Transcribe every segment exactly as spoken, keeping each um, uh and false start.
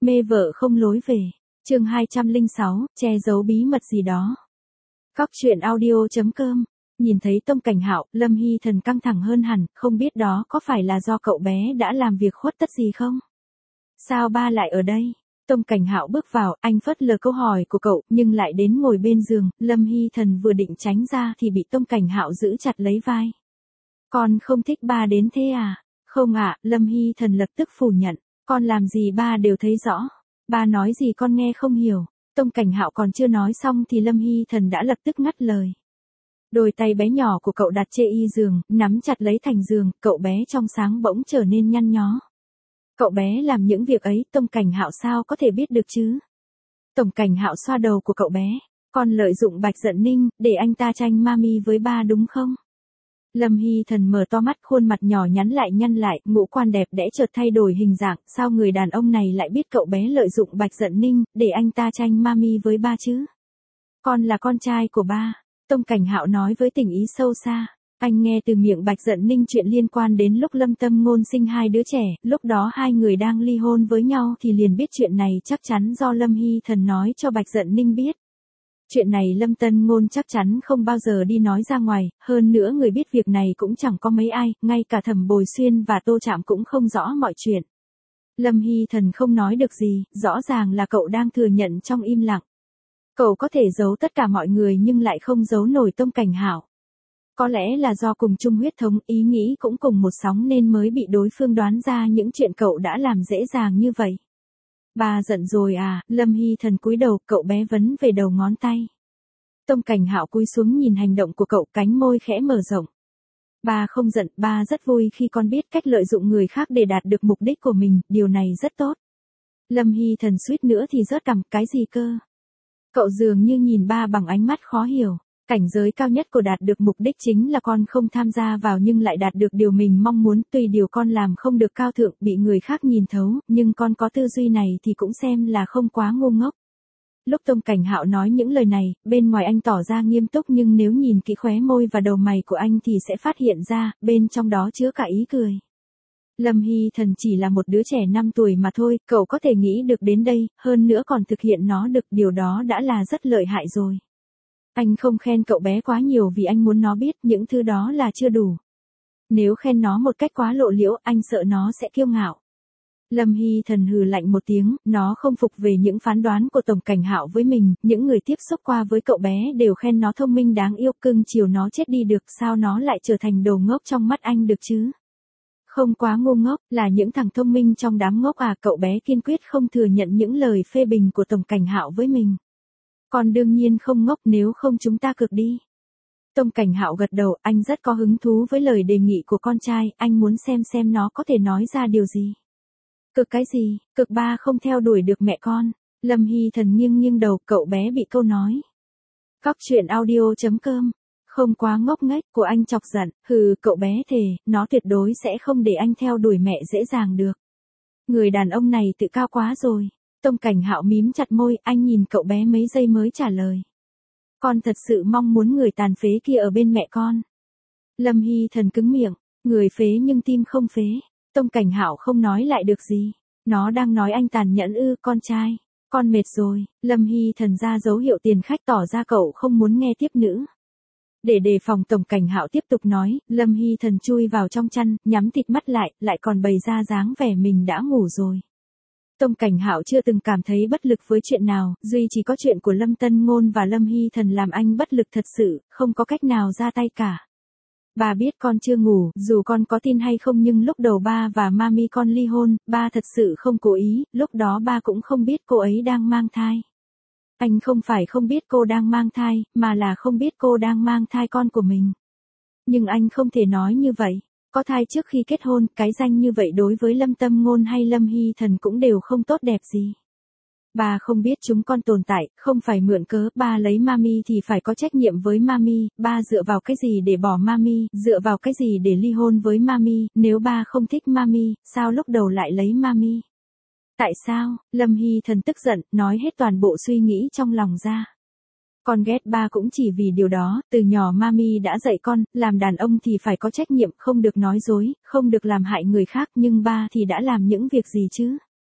Mê vợ không lối về. Chương hai trăm lẻ sáu, che giấu bí mật gì đó. Cóc truyện audio chấm com. Nhìn thấy Tông Cảnh Hạo, Lâm Hy Thần căng thẳng hơn hẳn, không biết đó có phải là do cậu bé đã làm việc khuất tất gì không? Sao ba lại ở đây? Tông Cảnh Hạo bước vào, anh phớt lờ câu hỏi của cậu, nhưng lại đến ngồi bên giường, Lâm Hy Thần vừa định tránh ra thì bị Tông Cảnh Hạo giữ chặt lấy vai. Con không thích ba đến thế à? Không ạ, Lâm Hy Thần lập tức phủ nhận, con làm gì ba đều thấy rõ. Ba nói gì con nghe không hiểu. Tông Cảnh Hạo còn chưa nói xong thì Lâm Hy Thần đã lập tức ngắt lời. Đôi tay bé nhỏ của cậu đặt trên y giường, nắm chặt lấy thành giường, cậu bé trong sáng bỗng trở nên nhăn nhó. Cậu bé làm những việc ấy, Tông Cảnh Hạo sao có thể biết được chứ? Tông Cảnh Hạo xoa đầu của cậu bé, con lợi dụng Bạch Dận Ninh, để anh ta tranh mami với ba đúng không? Lâm Hy Thần mở to mắt, khuôn mặt nhỏ nhắn lại nhăn lại, ngũ quan đẹp đẽ chợt thay đổi hình dạng, sao người đàn ông này lại biết cậu bé lợi dụng Bạch Dận Ninh, để anh ta tranh mami với ba chứ? Con là con trai của ba, Tông Cảnh Hạo nói với tình ý sâu xa. Anh nghe từ miệng Bạch Dận Ninh chuyện liên quan đến lúc Lâm Tâm Ngôn sinh hai đứa trẻ, lúc đó hai người đang ly hôn với nhau thì liền biết chuyện này chắc chắn do Lâm Hy Thần nói cho Bạch Dận Ninh biết. Chuyện này Lâm Tân Ngôn chắc chắn không bao giờ đi nói ra ngoài, hơn nữa người biết việc này cũng chẳng có mấy ai, ngay cả Thẩm Bồi Xuyên và Tô Trạm cũng không rõ mọi chuyện. Lâm Hy Thần không nói được gì, rõ ràng là cậu đang thừa nhận trong im lặng. Cậu có thể giấu tất cả mọi người nhưng lại không giấu nổi Tông Cảnh Hạo. Có lẽ là do cùng chung huyết thống, ý nghĩ cũng cùng một sóng nên mới bị đối phương đoán ra những chuyện cậu đã làm dễ dàng như vậy. Ba giận rồi à? Lâm Hy Thần cúi đầu, cậu bé vấn về đầu ngón tay. Tông Cảnh Hạo cúi xuống nhìn hành động của cậu, cánh môi khẽ mở rộng. Ba không giận, ba rất vui khi con biết cách lợi dụng người khác để đạt được mục đích của mình, điều này rất tốt. Lâm Hy Thần suýt nữa thì rớt cằm, cái gì cơ? Cậu dường như nhìn ba bằng ánh mắt khó hiểu. Cảnh giới cao nhất của đạt được mục đích chính là con không tham gia vào nhưng lại đạt được điều mình mong muốn, tuy điều con làm không được cao thượng, bị người khác nhìn thấu, nhưng con có tư duy này thì cũng xem là không quá ngu ngốc. Lúc Tông Cảnh Hạo nói những lời này, bên ngoài anh tỏ ra nghiêm túc nhưng nếu nhìn kỹ khóe môi và đầu mày của anh thì sẽ phát hiện ra, bên trong đó chứa cả ý cười. Lâm Hy Thần chỉ là một đứa trẻ năm tuổi mà thôi, cậu có thể nghĩ được đến đây, hơn nữa còn thực hiện nó được, điều đó đã là rất lợi hại rồi. Anh không khen cậu bé quá nhiều vì anh muốn nó biết những thứ đó là chưa đủ. Nếu khen nó một cách quá lộ liễu, anh sợ nó sẽ kiêu ngạo. Lâm Hy Thần hừ lạnh một tiếng, nó không phục về những phán đoán của Tông Cảnh Hạo với mình, những người tiếp xúc qua với cậu bé đều khen nó thông minh đáng yêu, cưng chiều nó chết đi được, sao nó lại trở thành đồ ngốc trong mắt anh được chứ? Không quá ngu ngốc, là những thằng thông minh trong đám ngốc à? Cậu bé kiên quyết không thừa nhận những lời phê bình của Tông Cảnh Hạo với mình. Con đương nhiên không ngốc, nếu không chúng ta cược đi. Tông Cảnh Hạo gật đầu, anh rất có hứng thú với lời đề nghị của con trai, anh muốn xem xem nó có thể nói ra điều gì. Cực cái gì? Cực ba không theo đuổi được mẹ con. Lâm Hy Thần nghiêng nghiêng đầu, cậu bé bị câu nói. Cóc truyện audio chấm com. Không quá ngốc nghếch của anh chọc giận, hừ, cậu bé thề, nó tuyệt đối sẽ không để anh theo đuổi mẹ dễ dàng được. Người đàn ông này tự cao quá rồi. Tông Cảnh Hạo mím chặt môi, anh nhìn cậu bé mấy giây mới trả lời. Con thật sự mong muốn người tàn phế kia ở bên mẹ con. Lâm Hy Thần cứng miệng, người phế nhưng tim không phế. Tông Cảnh Hạo không nói lại được gì. Nó đang nói anh tàn nhẫn ư? Con trai, con mệt rồi. Lâm Hy Thần ra dấu hiệu tiền khách, tỏ ra cậu không muốn nghe tiếp nữa. Để đề phòng Tông Cảnh Hạo tiếp tục nói, Lâm Hy Thần chui vào trong chăn, nhắm thịt mắt lại, lại còn bày ra dáng vẻ mình đã ngủ rồi. Tông Cảnh Hạo chưa từng cảm thấy bất lực với chuyện nào, duy chỉ có chuyện của Lâm Tân Ngôn và Lâm Hy Thần làm anh bất lực thật sự, không có cách nào ra tay cả. Ba biết con chưa ngủ, dù con có tin hay không nhưng lúc đầu ba và mami con ly hôn, ba thật sự không cố ý, lúc đó ba cũng không biết cô ấy đang mang thai. Anh không phải không biết cô đang mang thai, mà là không biết cô đang mang thai con của mình. Nhưng anh không thể nói như vậy. Có thai trước khi kết hôn, cái danh như vậy đối với Lâm Tâm Ngôn hay Lâm Hy Thần cũng đều không tốt đẹp gì. Ba không biết chúng con tồn tại, không phải mượn cớ, ba lấy mami thì phải có trách nhiệm với mami, ba dựa vào cái gì để bỏ mami, dựa vào cái gì để ly hôn với mami, nếu ba không thích mami, sao lúc đầu lại lấy mami? Tại sao? Lâm Hy Thần tức giận, nói hết toàn bộ suy nghĩ trong lòng ra. Con ghét ba cũng chỉ vì điều đó, từ nhỏ mami đã dạy con, làm đàn ông thì phải có trách nhiệm, không được nói dối, không được làm hại người khác, nhưng ba thì đã làm những việc gì chứ?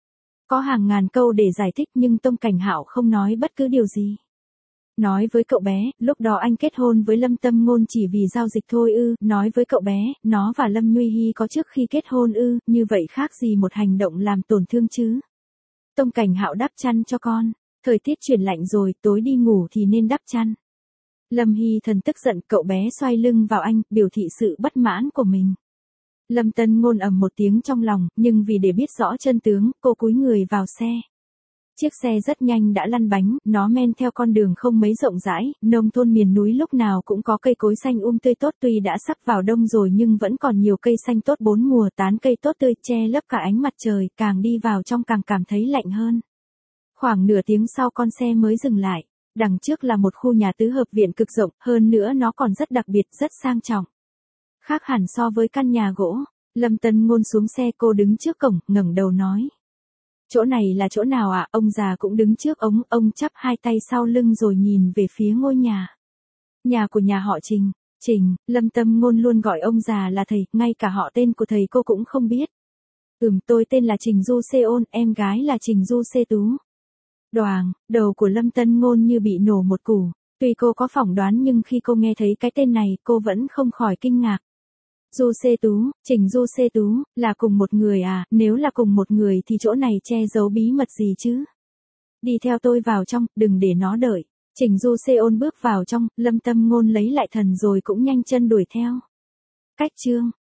Có hàng ngàn câu để giải thích nhưng Tông Cảnh Hạo không nói bất cứ điều gì. Nói với cậu bé, lúc đó anh kết hôn với Lâm Tâm Ngôn chỉ vì giao dịch thôi ư, nói với cậu bé, nó và Lâm Nhuy Hy có trước khi kết hôn ư, như vậy khác gì một hành động làm tổn thương chứ. Tông Cảnh Hạo đắp chăn cho con, thời tiết chuyển lạnh rồi, tối đi ngủ thì nên đắp chăn. Lâm Hy Thần tức giận, cậu bé xoay lưng vào anh, biểu thị sự bất mãn của mình. Lâm Tân Ngôn ầm một tiếng trong lòng, nhưng vì để biết rõ chân tướng, cô cúi người vào xe. Chiếc xe rất nhanh đã lăn bánh, nó men theo con đường không mấy rộng rãi, nông thôn miền núi lúc nào cũng có cây cối xanh um tươi tốt, tuy đã sắp vào đông rồi nhưng vẫn còn nhiều cây xanh tốt bốn mùa, tán cây tốt tươi che lấp cả ánh mặt trời, càng đi vào trong càng cảm thấy lạnh hơn. Khoảng nửa tiếng sau con xe mới dừng lại, đằng trước là một khu nhà tứ hợp viện cực rộng, hơn nữa nó còn rất đặc biệt, rất sang trọng. Khác hẳn so với căn nhà gỗ. Lâm Tân Ngôn xuống xe, cô đứng trước cổng, ngẩng đầu nói. Chỗ này là chỗ nào ạ? À? Ông già cũng đứng trước ống, ông chắp hai tay sau lưng rồi nhìn về phía ngôi nhà. Nhà của nhà họ Trình. Trình, Lâm Tâm Ngôn luôn gọi ông già là thầy, ngay cả họ tên của thầy cô cũng không biết. Ừm, tôi tên là Trình Du Xê Ôn, em gái là Trình Du Xê Tú. Đoàng, đầu của Lâm Tân Ngôn như bị nổ một củ. Tuy cô có phỏng đoán nhưng khi cô nghe thấy cái tên này, cô vẫn không khỏi kinh ngạc. Du Xê Tú, Trình Du Xê Tú, là cùng một người à, nếu là cùng một người thì chỗ này che giấu bí mật gì chứ? Đi theo tôi vào trong, đừng để nó đợi. Trình Du Xê Ôn bước vào trong, Lâm Tâm Ngôn lấy lại thần rồi cũng nhanh chân đuổi theo. Cách chương